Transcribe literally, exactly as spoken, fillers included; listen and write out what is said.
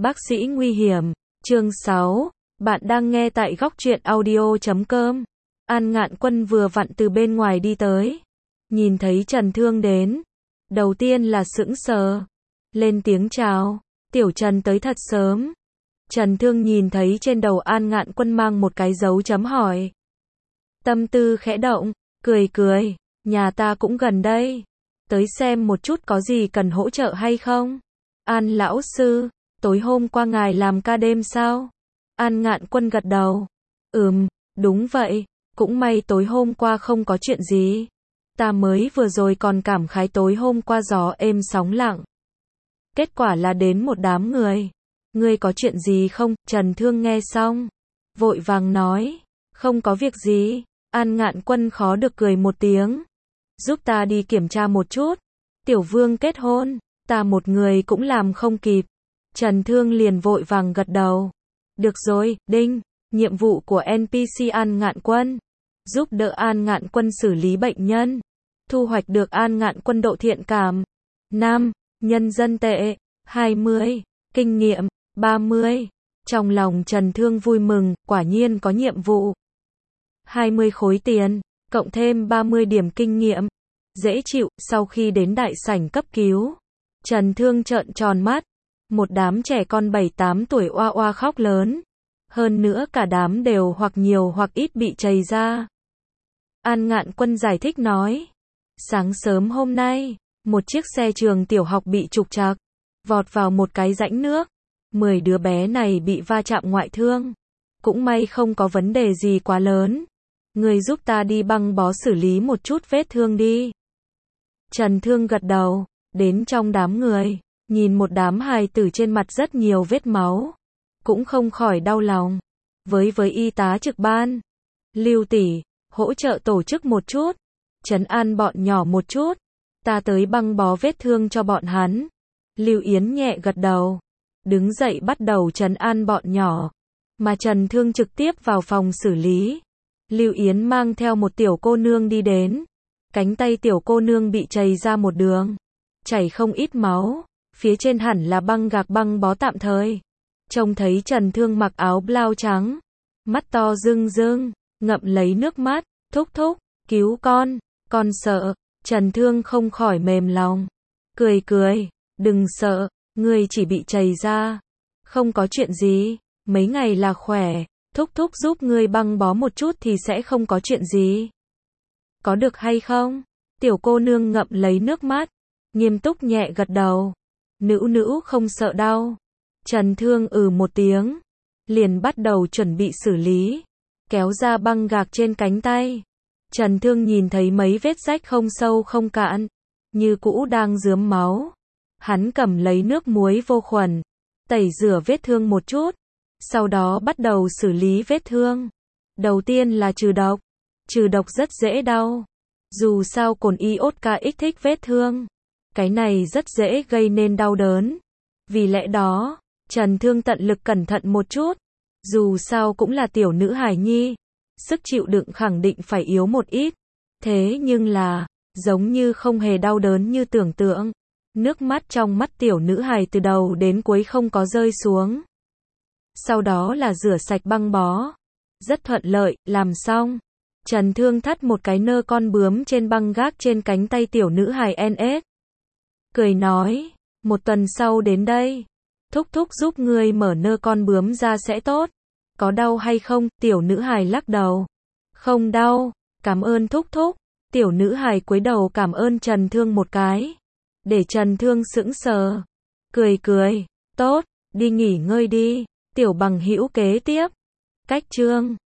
Bác sĩ nguy hiểm, chương sáu, bạn đang nghe tại góc truyện audio chấm com. An Ngạn Quân vừa vặn từ bên ngoài đi tới, nhìn thấy Trần Thương đến, đầu tiên là sững sờ, lên tiếng chào, tiểu Trần tới thật sớm. Trần Thương nhìn thấy trên đầu An Ngạn Quân mang một cái dấu chấm hỏi. Tâm tư khẽ động, cười cười, nhà ta cũng gần đây, tới xem một chút có gì cần hỗ trợ hay không. An lão sư, tối hôm qua ngài làm ca đêm sao? An Ngạn Quân gật đầu. Ừm, đúng vậy, cũng may tối hôm qua không có chuyện gì. Ta mới vừa rồi còn cảm khái tối hôm qua gió êm sóng lặng. Kết quả là đến một đám người. Ngươi có chuyện gì không? Trần Thương nghe xong, vội vàng nói, không có việc gì. An Ngạn Quân khó được cười một tiếng. Giúp ta đi kiểm tra một chút. Tiểu Vương kết hôn, ta một người cũng làm không kịp. Trần Thương liền vội vàng gật đầu. Được rồi, đinh, nhiệm vụ của en pê xê An Ngạn Quân. Giúp đỡ An Ngạn Quân xử lý bệnh nhân. Thu hoạch được An Ngạn Quân độ thiện cảm. năm. Nhân dân tệ. hai mươi. Kinh nghiệm. ba mươi. Trong lòng Trần Thương vui mừng, quả nhiên có nhiệm vụ. hai mươi khối tiền, cộng thêm ba mươi điểm kinh nghiệm. Dễ chịu, sau khi đến đại sảnh cấp cứu. Trần Thương trợn tròn mắt. Một đám trẻ con bảy tám tuổi oa oa khóc lớn. Hơn nữa cả đám đều hoặc nhiều hoặc ít bị trầy ra. An Ngạn Quân giải thích nói. Sáng sớm hôm nay, một chiếc xe trường tiểu học bị trục trặc, vọt vào một cái rãnh nước. Mười đứa bé này bị va chạm ngoại thương. Cũng may không có vấn đề gì quá lớn. Người giúp ta đi băng bó xử lý một chút vết thương đi. Trần Thương gật đầu, đến trong đám người, nhìn một đám hài tử trên mặt rất nhiều vết máu, cũng không khỏi đau lòng. Với với y tá trực ban, Lưu tỷ, hỗ trợ tổ chức một chút, trấn an bọn nhỏ một chút, ta tới băng bó vết thương cho bọn hắn. Lưu Yến nhẹ gật đầu, đứng dậy bắt đầu trấn an bọn nhỏ, mà Trần Thương trực tiếp vào phòng xử lý. Lưu Yến mang theo một tiểu cô nương đi đến, cánh tay tiểu cô nương bị trầy ra một đường, chảy không ít máu, phía trên hẳn là băng gạc băng bó tạm thời. Trông thấy Trần Thương mặc áo blau trắng, mắt to rưng rưng, ngậm lấy nước mắt, thúc thúc, cứu con, con sợ. Trần Thương không khỏi mềm lòng, cười cười, đừng sợ, ngươi chỉ bị trầy ra, không có chuyện gì, mấy ngày là khỏe, thúc thúc giúp ngươi băng bó một chút thì sẽ không có chuyện gì. Có được hay không? Tiểu cô nương ngậm lấy nước mắt, nghiêm túc nhẹ gật đầu. Nữ nữ không sợ đau. Trần Thương ừ một tiếng, liền bắt đầu chuẩn bị xử lý, kéo ra băng gạc trên cánh tay. Trần Thương nhìn thấy mấy vết rách không sâu không cạn, như cũ đang rướm máu. Hắn cầm lấy nước muối vô khuẩn, tẩy rửa vết thương một chút, sau đó bắt đầu xử lý vết thương. Đầu tiên là trừ độc. Trừ độc rất dễ đau. Dù sao cồn iốt kích thích vết thương, cái này rất dễ gây nên đau đớn. Vì lẽ đó, Trần Thương tận lực cẩn thận một chút. Dù sao cũng là tiểu nữ hài nhi, sức chịu đựng khẳng định phải yếu một ít. Thế nhưng là, giống như không hề đau đớn như tưởng tượng. Nước mắt trong mắt tiểu nữ hài từ đầu đến cuối không có rơi xuống. Sau đó là rửa sạch băng bó. Rất thuận lợi, làm xong. Trần Thương thắt một cái nơ con bướm trên băng gác trên cánh tay tiểu nữ hài en ét. Cười nói, một tuần sau đến đây, thúc thúc giúp ngươi mở nơ con bướm ra sẽ tốt. Có đau hay không? Tiểu nữ hài lắc đầu. Không đau, cảm ơn thúc thúc. Tiểu nữ hài cúi đầu cảm ơn Trần Thương một cái. Để Trần Thương sững sờ. Cười cười, tốt, đi nghỉ ngơi đi. Tiểu bằng hữu kế tiếp. Cách chương